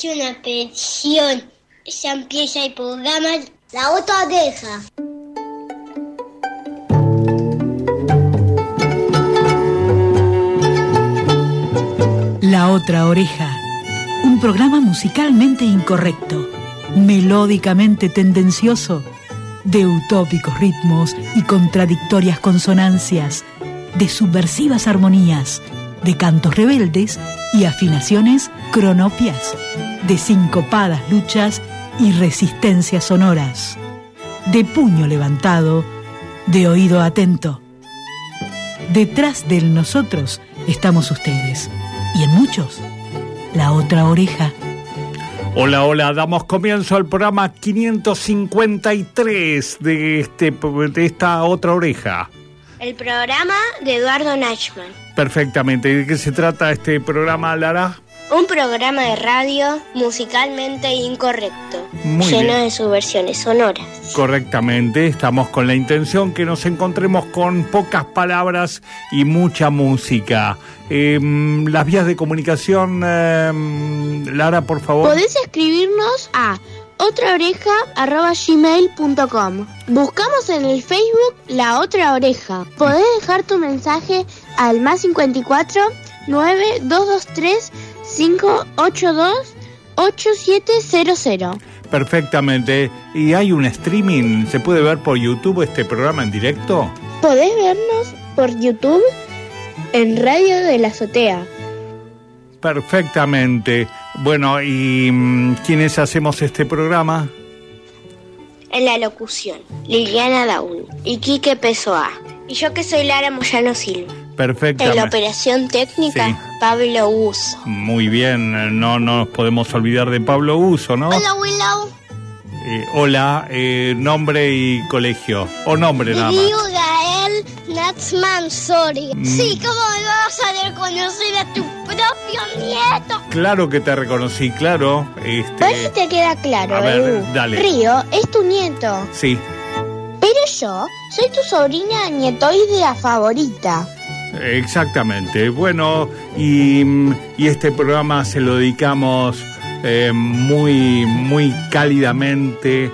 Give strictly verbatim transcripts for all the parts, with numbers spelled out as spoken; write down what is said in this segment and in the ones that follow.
es una petición. Ya empieza el programa La Otra Oreja. La Otra Oreja, un programa musicalmente incorrecto, melódicamente tendencioso, de utópicos ritmos y contradictorias consonancias, de subversivas armonías, de cantos rebeldes y afinaciones cronopias, de sincopadas luchas y resistencias sonoras, de puño levantado, de oído atento. Detrás del nosotros estamos ustedes, y en muchos, la otra oreja. Hola, hola, damos comienzo al programa quinientos cincuenta y tres de, este, de esta otra oreja. El programa de Eduardo Nachman. Perfectamente. ¿De qué se trata este programa, Lara? Un programa de radio musicalmente incorrecto, Muy lleno bien. de subversiones sonoras. Correctamente, estamos con la intención que nos encontremos con pocas palabras y mucha música. Eh, las vías de comunicación, eh, Lara, por favor. Podés escribirnos a otraoreja arroba gmail punto com. Buscamos en el Facebook La Otra Oreja. Podés dejar tu mensaje al más cincuenta y cuatro, nueve dos dos tres, cinco ocho dos, ocho siete cero cero. Perfectamente. ¿Y hay un streaming? ¿Se puede ver por YouTube este programa en directo? Podés vernos por YouTube en Radio de la Azotea. Perfectamente. Bueno, ¿y mm, quiénes hacemos este programa? En la locución, Liliana Daun y Quique Pessoa. Y yo que soy Lara Moyano Silva. Perfectamente. En la operación técnica, Sí. Pablo Uso. Muy bien, no nos podemos olvidar de Pablo Uso, ¿no? Hola, Willow. Eh, hola, eh, nombre y colegio. O nombre nada más. Digo Gael Nachman Soria. Mm. Sí, ¿cómo me vas a reconocer a tu propio nieto? Claro que te reconocí, claro. A ver si Este, te queda claro, A ver, Edu. dale. Río es tu nieto, sí, pero yo soy tu sobrina nietoidea favorita. exactamente. Bueno, y, y este programa se lo dedicamos eh, muy, muy cálidamente,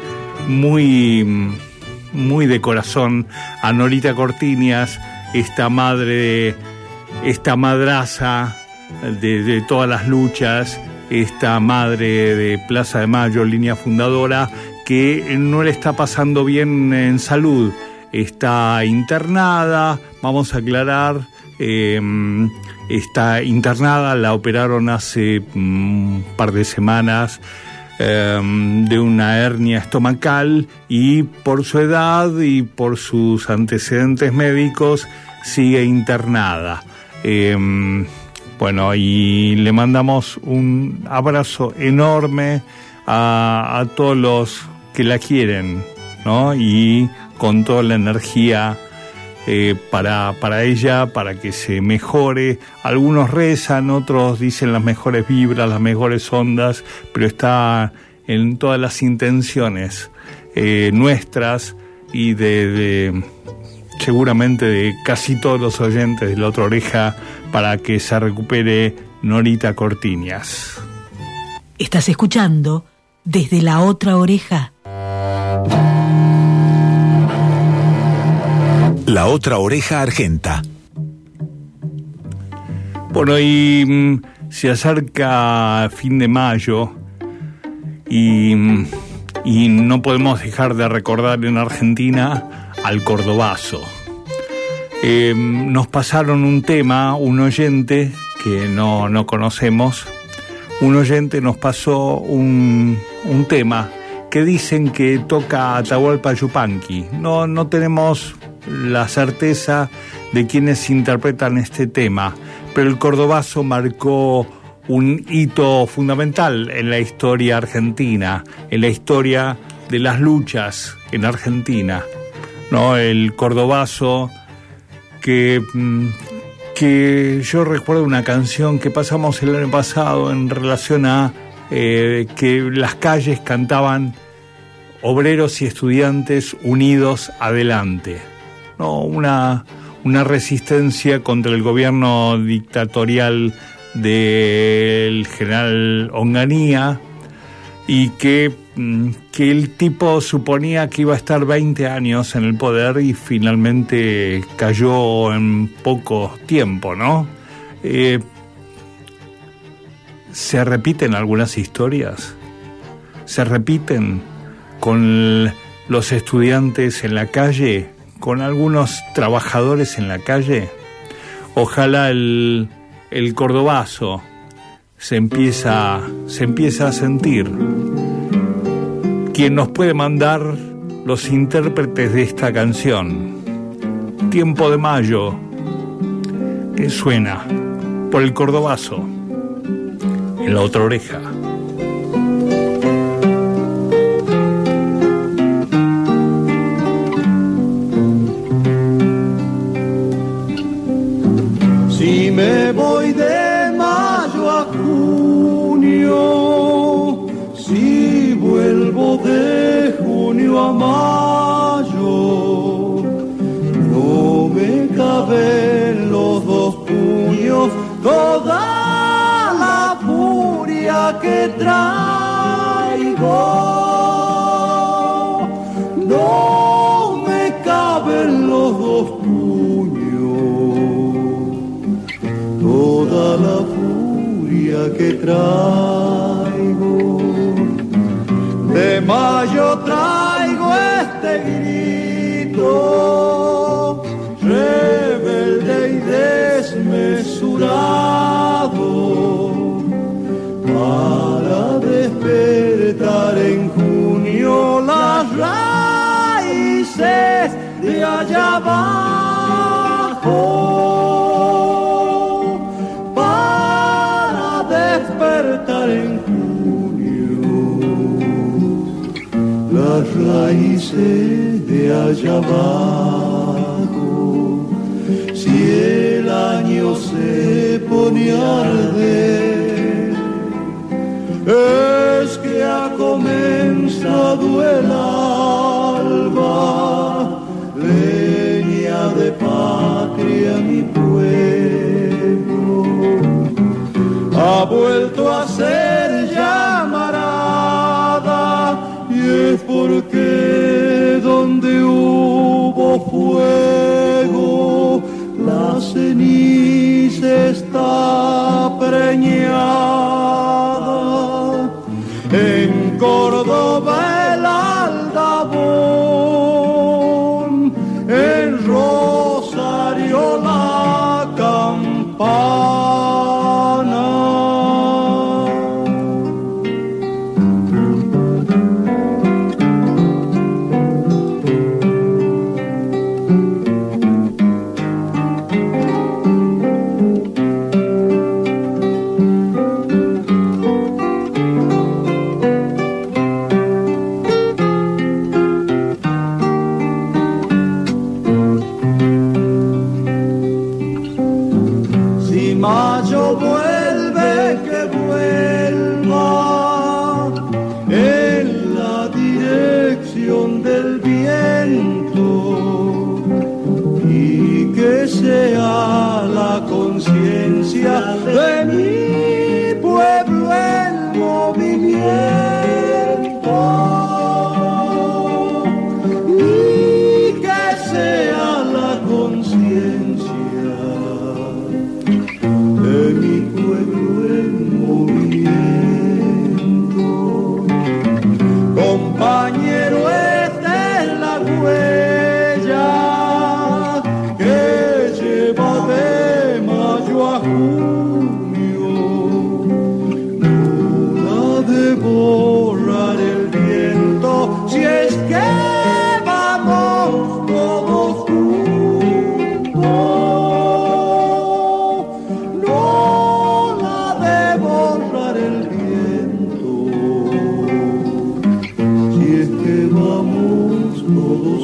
muy, muy de corazón a Norita Cortiñas, esta madre, esta madraza de, de todas las luchas, esta madre de Plaza de Mayo, línea fundadora, que no le está pasando bien en salud. Está internada, vamos a aclarar, eh, está internada, la operaron hace un par de semanas eh, de una hernia estomacal y por su edad y por sus antecedentes médicos sigue internada. Eh, bueno, y le mandamos un abrazo enorme a, a todos los que la quieren, ¿no? Y con toda la energía eh, para, para ella, para que se mejore. Algunos rezan, otros dicen las mejores vibras, las mejores ondas, pero está en todas las intenciones eh, nuestras y de, de seguramente de casi todos los oyentes de La Otra Oreja, para que se recupere Norita Cortiñas. Estás escuchando Desde la Otra Oreja. La Otra Oreja Argenta. Bueno, y mm, se acerca fin de mayo y, mm, y no podemos dejar de recordar en Argentina al cordobazo. Eh, nos pasaron un tema, un oyente que no, no conocemos, un oyente nos pasó un, un tema que dicen que toca Atahualpa Yupanqui. No, no tenemos la certeza de quiénes interpretan este tema, pero el cordobazo marcó un hito fundamental en la historia argentina, en la historia de las luchas en Argentina, ¿no? El cordobazo que, que yo recuerdo una canción que pasamos el año pasado en relación a eh, que las calles cantaban obreros y estudiantes unidos adelante, ¿no? Una, una resistencia contra el gobierno dictatorial del general Onganía, y que, que el tipo suponía que iba a estar veinte años en el poder y finalmente cayó en poco tiempo, ¿no? Eh, ¿Se repiten algunas historias? ¿Se repiten con los estudiantes en la calle? ¿Con algunos trabajadores en la calle? Ojalá el, el cordobazo se empieza, se empieza a sentir. Quien nos puede mandar los intérpretes de esta canción, Tiempo de Mayo, que suena por el cordobazo en la otra oreja. Si me voy de mayo a junio, si vuelvo de junio a mayo, no me caben los dos puños toda la furia que traigo. No me caben los dos puños toda la furia que traigo. De mayo traigo este grito, rebelde y desmesurado, para despertar en junio las raíces de allá abajo. Despertar en junio las raíces de allá abajo. Si el año se pone a arder, es que ha comenzado el alba, leña de patria mi pueblo. Ha vuelto a ser llamarada, y es porque donde hubo fuego la ceniza está preñada. En Córdoba el aldabón, en Rosario la campana. Mayo vuelve, que vuelva en la dirección del viento, y que sea la conciencia de mi pueblo el movimiento, y que sea la conciencia de mi pueblo en movimiento. Compañero, esta es la huella que lleva de mayo a junio, no la de borrar el viento, si es que vamos todos juntos. Todos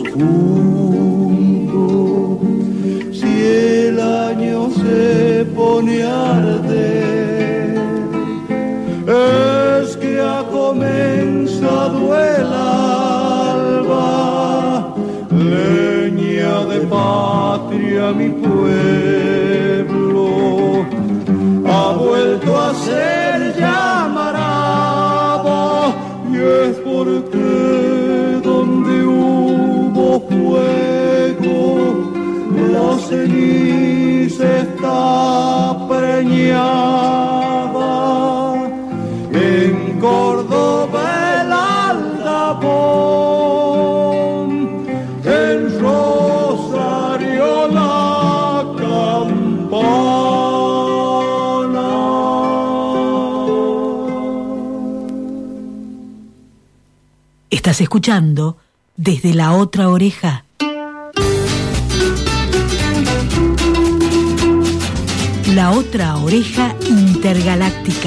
juntos, si el año se pone a arder, es que ha comenzado el alba, leña de patria mi pueblo, abuelo. ceniza está preñada, en Córdoba el aldabón, en Rosario la campana. Estás escuchando Desde la Otra Oreja. La Otra Oreja Intergaláctica.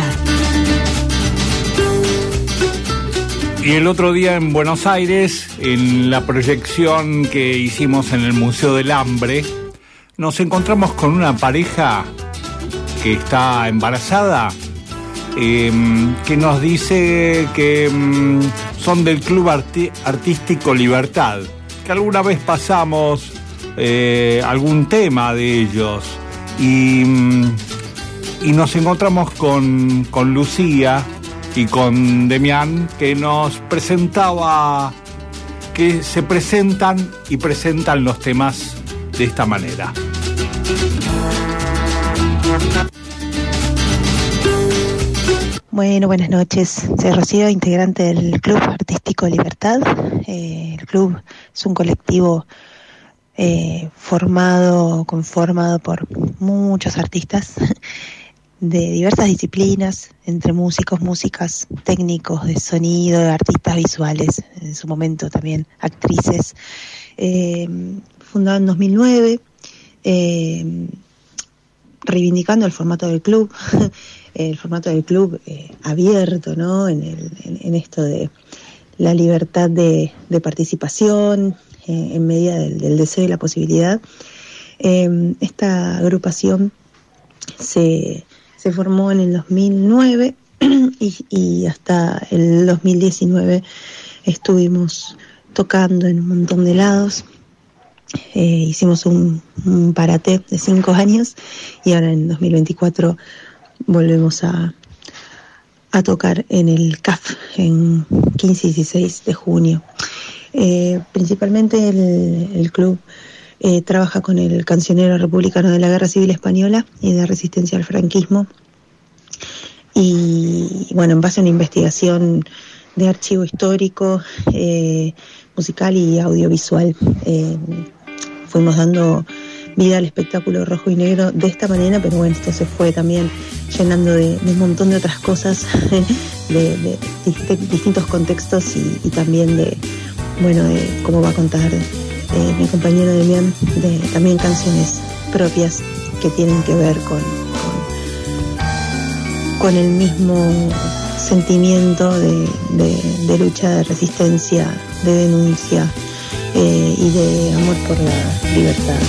Y el otro día en Buenos Aires, en la proyección que hicimos en el Museo del Hambre, nos encontramos con una pareja que está embarazada, eh, que nos dice que mm, son del Club Arti- Artístico Libertad, que alguna vez pasamos eh, algún tema de ellos, y, mm, y nos encontramos con, con Lucía y con Demián, que nos presentaba, que se presentan y presentan los temas de esta manera. Bueno, buenas noches. Soy Rocío, integrante del Club Artístico Libertad. Eh, el club es un colectivo eh, formado, conformado por muchos artistas de diversas disciplinas, entre músicos, músicas, técnicos de sonido, artistas visuales, en su momento también actrices. Eh, fundado en dos mil nueve, eh, reivindicando el formato del club, el formato del club eh, abierto, ¿no? En, el, en, en esto de la libertad de, de participación, eh, en medida del, del deseo y la posibilidad. Eh, esta agrupación se, se formó en el dos mil nueve y, y hasta el dos mil diecinueve estuvimos tocando en un montón de lados. Eh, hicimos un, un parate de cinco años y ahora en dos mil veinticuatro volvemos a, a tocar en el C A F en quince y dieciséis de junio. Eh, principalmente el, el club eh, trabaja con el cancionero republicano de la Guerra Civil Española y de resistencia al franquismo, y bueno, en base a una investigación de archivo histórico, eh, musical y audiovisual, eh, fuimos dando vida al espectáculo rojo y negro de esta manera, pero bueno, esto se fue también llenando de, de un montón de otras cosas, de, de, de distintos contextos y, y también de, bueno, de cómo va a contar eh, mi compañero Demián, de también canciones propias que tienen que ver con, con, con el mismo sentimiento de, de, de lucha, de resistencia, de denuncia eh, y de amor por la libertad.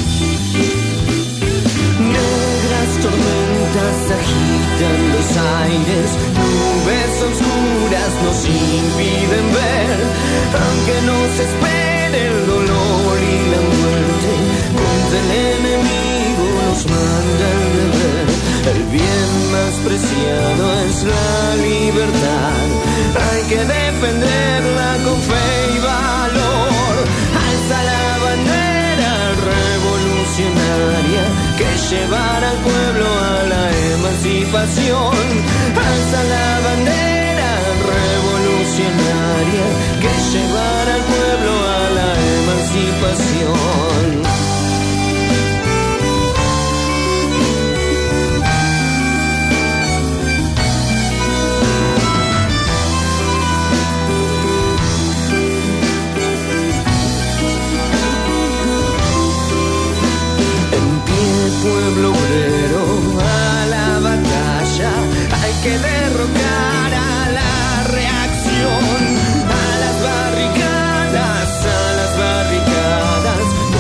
Negras tormentas agitan los aires, nubes oscuras nos impiden ver, aunque nos espere el dolor y la muerte, contra el enemigo nos manda el deber. El bien más preciado es la libertad, hay que defenderla con fe y valor. Alza la bandera revolucionaria que llevará al pueblo a la emancipación. Alza la bandera revolucionaria que llevará al pueblo a la emancipación. Pueblo obrero, a la batalla, hay que derrocar a la reacción, a las barricadas, a las barricadas,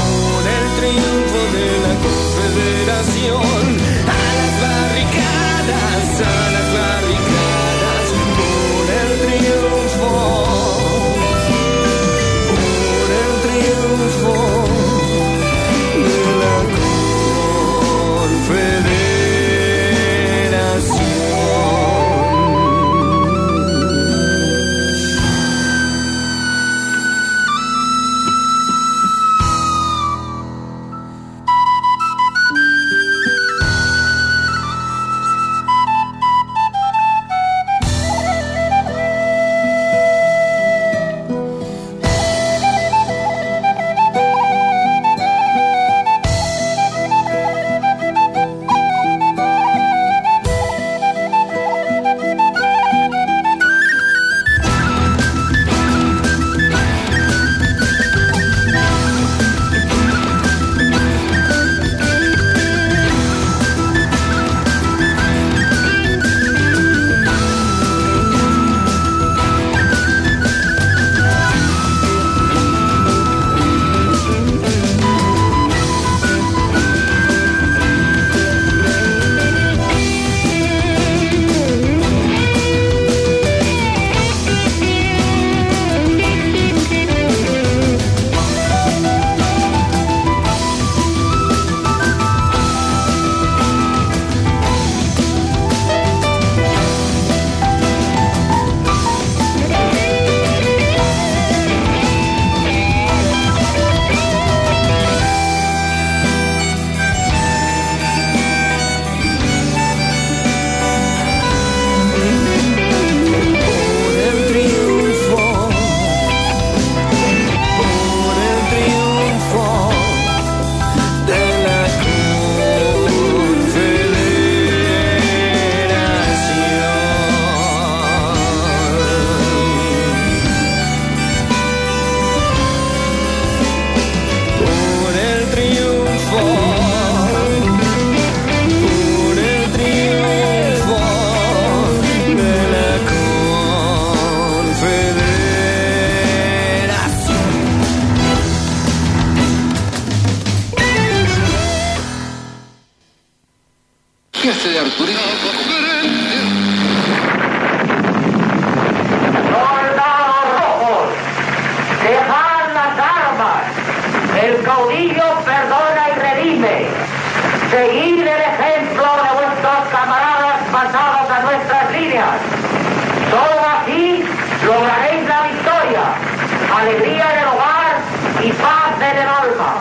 caudillo perdona y redime. Seguid el ejemplo de vuestros camaradas pasados a nuestras líneas. Solo así lograréis la victoria, alegría en el hogar y paz en el alma.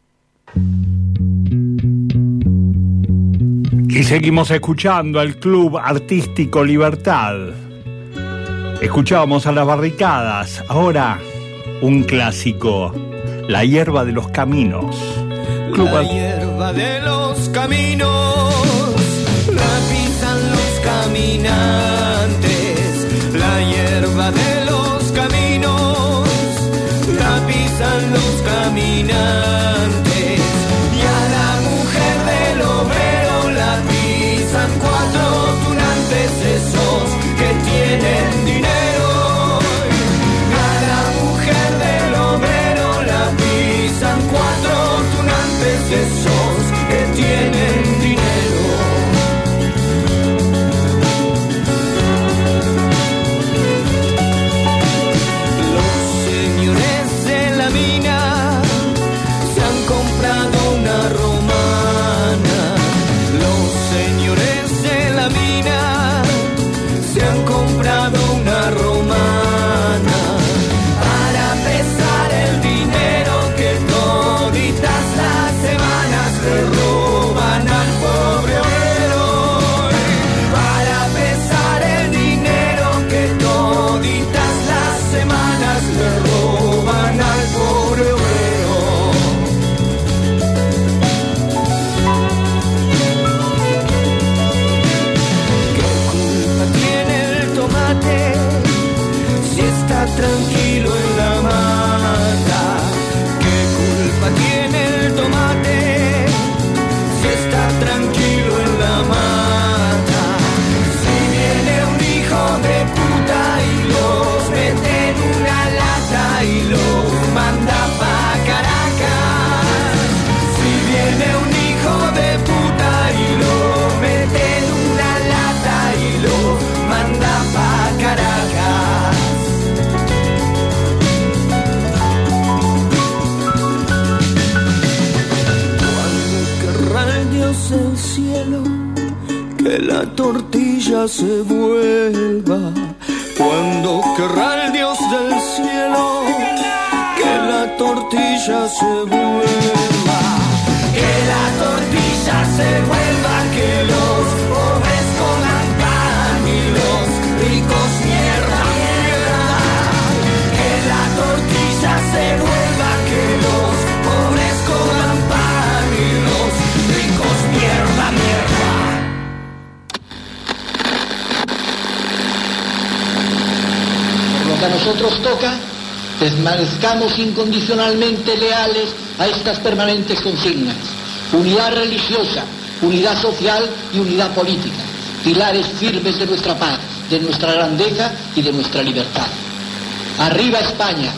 Y seguimos escuchando al Club Artístico Libertad. Escuchábamos a Las Barricadas, ahora un clásico, La hierba de los caminos. Club La hierba de los caminos, la pisan los caminantes. La hierba de los caminos, la pisan los caminantes. Y a la mujer del obrero la pisan cuatro tunantes esos que tienen dinero. A la mujer del obrero la pisan cuatro tunantes esos que tienen dinero. Los señores de la mina se han comprado una romana. Los señores de la mina se han comprado una romana para pesar el dinero que toditas las semanas le roban al pobre obrero. Para pesar el dinero que toditas las semanas le roban al pobre obrero. ¿Qué culpa tiene el tomate si está tranquilo en la mata? ¿Qué culpa tiene el tomate si está tranquilo en la mata? Si viene un hijo de puta y los mete en una lata y los manda pa' Caracas. Si viene un hijo de puta y lo mete en una lata y lo manda pa' Caracas. Cuando querrá el Dios del cielo que la tortilla se vuelva. Cuando querrá el Dios del cielo que la tortilla se vuelva. Que la tortilla se vuelva, que los pobres coman pan y los ricos mierda, mierda. Que la tortilla se vuelva, que los pobres coman pan y los ricos mierda, mierda. Por lo que a nosotros toca, permanezcamos incondicionalmente leales a estas permanentes consignas: unidad religiosa, unidad social y unidad política, pilares firmes de nuestra paz, de nuestra grandeza y de nuestra libertad. ¡Arriba España!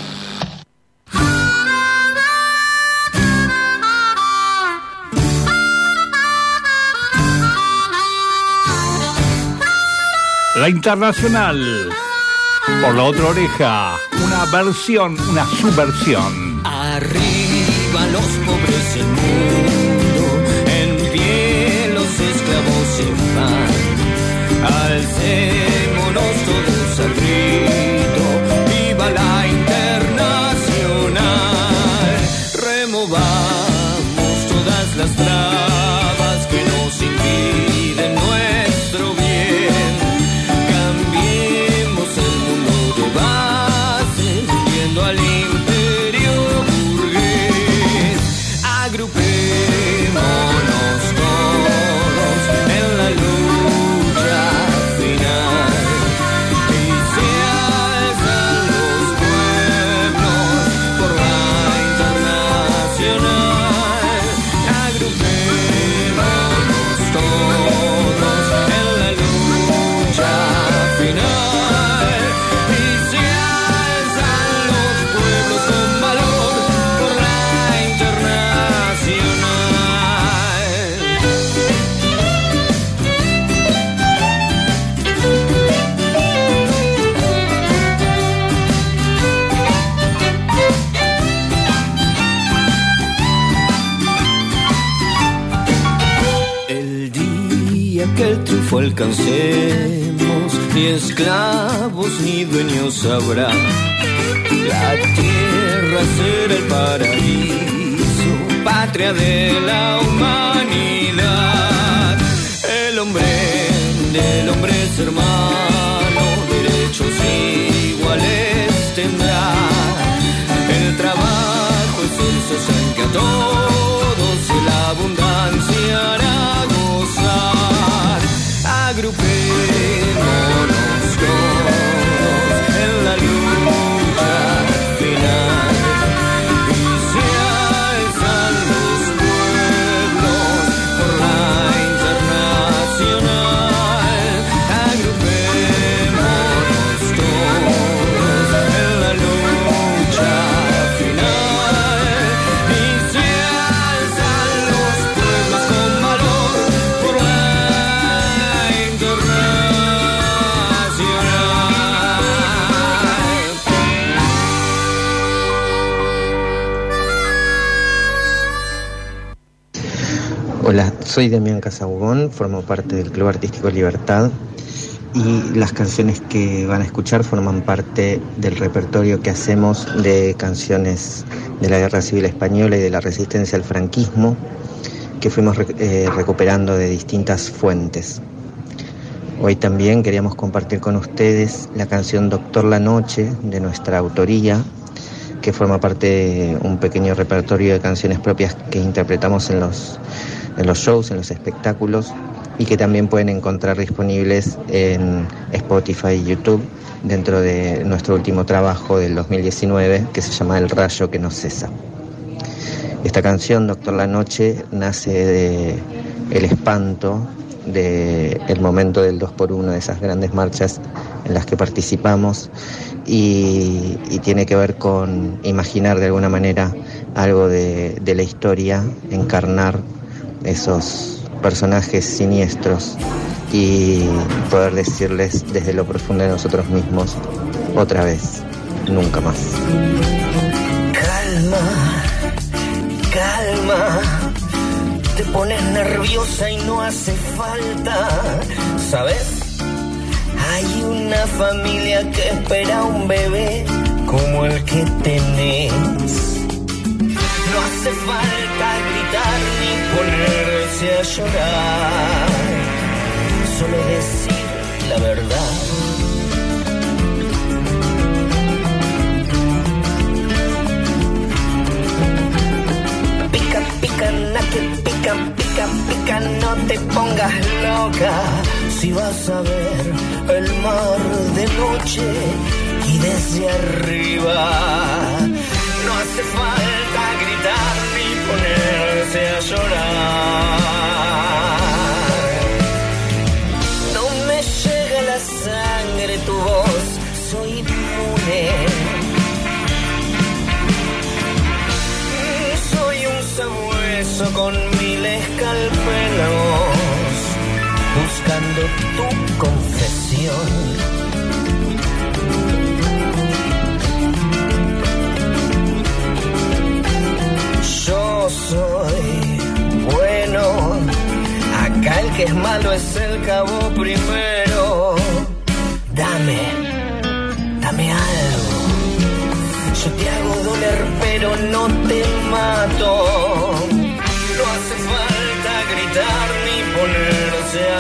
La Internacional, por la otra oreja, una versión, una subversión. Arriba los pobres del mundo, en pie los esclavos se van. Alcémonos todos al grito, viva la Internacional. Removamos todas las trabas que nos impiden nuestro bien. Cambiemos el mundo de base, yendo al imperio burgués. Agrupémonos todos en la lucha final, y sea el que el triunfo alcancemos, ni esclavos ni dueños habrá. La tierra será el paraíso, patria de la humanidad. El hombre del hombre es hermano, derechos iguales tendrá. El trabajo es el sostén que a todos la abundancia hará gozar. Agrupémonos todos en la lucha final y se alzan los pueblos por la internacional. Agrupémonos todos en la lucha final y se alzan los pueblos con valor por la internacional. Hola, soy Damián Casabugón, formo parte del Club Artístico Libertad y las canciones que van a escuchar forman parte del repertorio que hacemos de canciones de la Guerra Civil Española y de la resistencia al franquismo que fuimos eh, recuperando de distintas fuentes. Hoy también queríamos compartir con ustedes la canción Doctor La Noche de nuestra autoría, que forma parte de un pequeño repertorio de canciones propias que interpretamos en los, en los shows, en los espectáculos, y que también pueden encontrar disponibles en Spotify y YouTube dentro de nuestro último trabajo del dos mil diecinueve, que se llama El Rayo que no cesa. Esta canción, Doctor La Noche, nace de el espanto del momento del dos por uno, de esas grandes marchas en las que participamos, y, y tiene que ver con imaginar de alguna manera algo de, de la historia, encarnar esos personajes siniestros y poder decirles desde lo profundo de nosotros mismos, otra vez, nunca más. Calma, calma, te pones nerviosa y no hace falta, ¿sabes? Hay una familia que espera un bebé como el que tenés. No hace falta gritar ni ponerse a llorar, solo decir la verdad. Pica, pica, na que pica, pica, pica, no te pongas loca. Si vas a ver el mar de noche y desde arriba, no hace falta gritar ni ponerse a llorar. No me llega la sangre tu voz, soy inmune. Soy un sabueso con mil escalpelos, buscando tu confesión. Yo soy bueno, acá el que es malo es el cabo primero. Dame, dame algo, yo te hago doler pero no te mato. No hace falta gritar ni ponerse a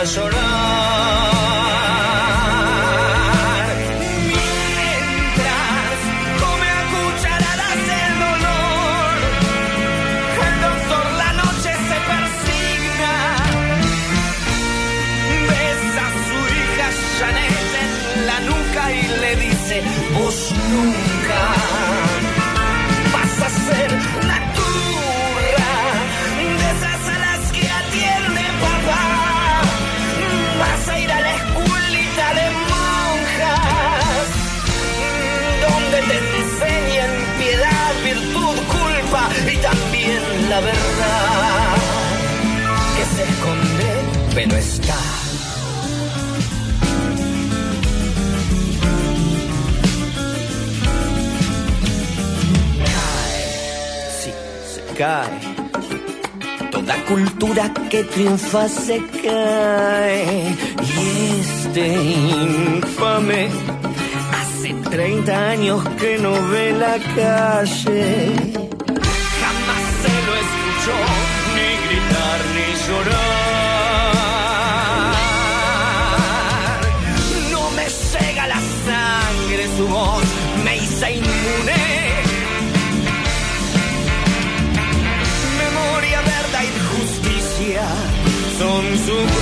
llorar. Mientras come a cucharadas el dolor, el doctor La Noche se persigna, besa a su hija Janet en la nuca y le dice: vos nunca vas a ser una turra de esas a las que atiende papá. Vas a ir a la escuelita de monjas, donde te enseñan piedad, virtud, culpa y también la verdad, que se esconde pero está. Cae, sí, se cae. Toda cultura que triunfa se cae. Y este infame hace treinta años que no ve la calle. Jamás se lo escuchó ni gritar ni llorar. No me llega la sangre, su voz me hizo inmune. Memoria, verdad y justicia son su cruz.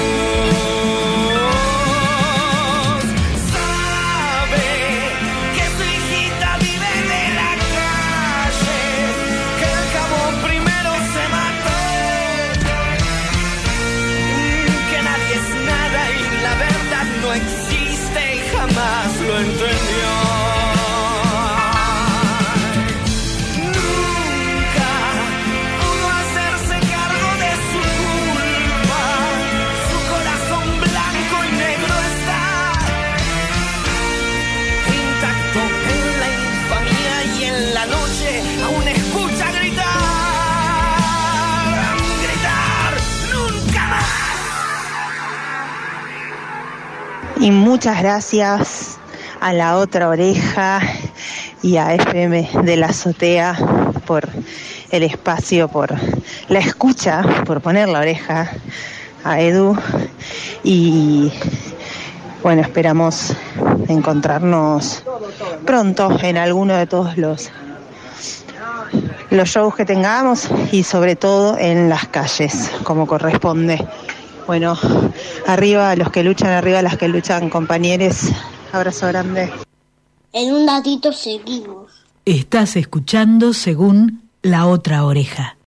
Sabe que su hijita vive de la calle, que el cabo primero se mató, que nadie es nada y la verdad no existe y jamás lo entendió. Aún escucha gritar, gritar, nunca más. Y muchas gracias a La Otra Oreja y a F M de la Azotea por el espacio, por la escucha, por poner la oreja a Edu. Y bueno, esperamos encontrarnos pronto en alguno de todos los los shows que tengamos y sobre todo en las calles, como corresponde. Bueno, arriba los que luchan, arriba las que luchan, compañeros. Abrazo grande. En un ratito seguimos. Estás escuchando según La Otra Oreja.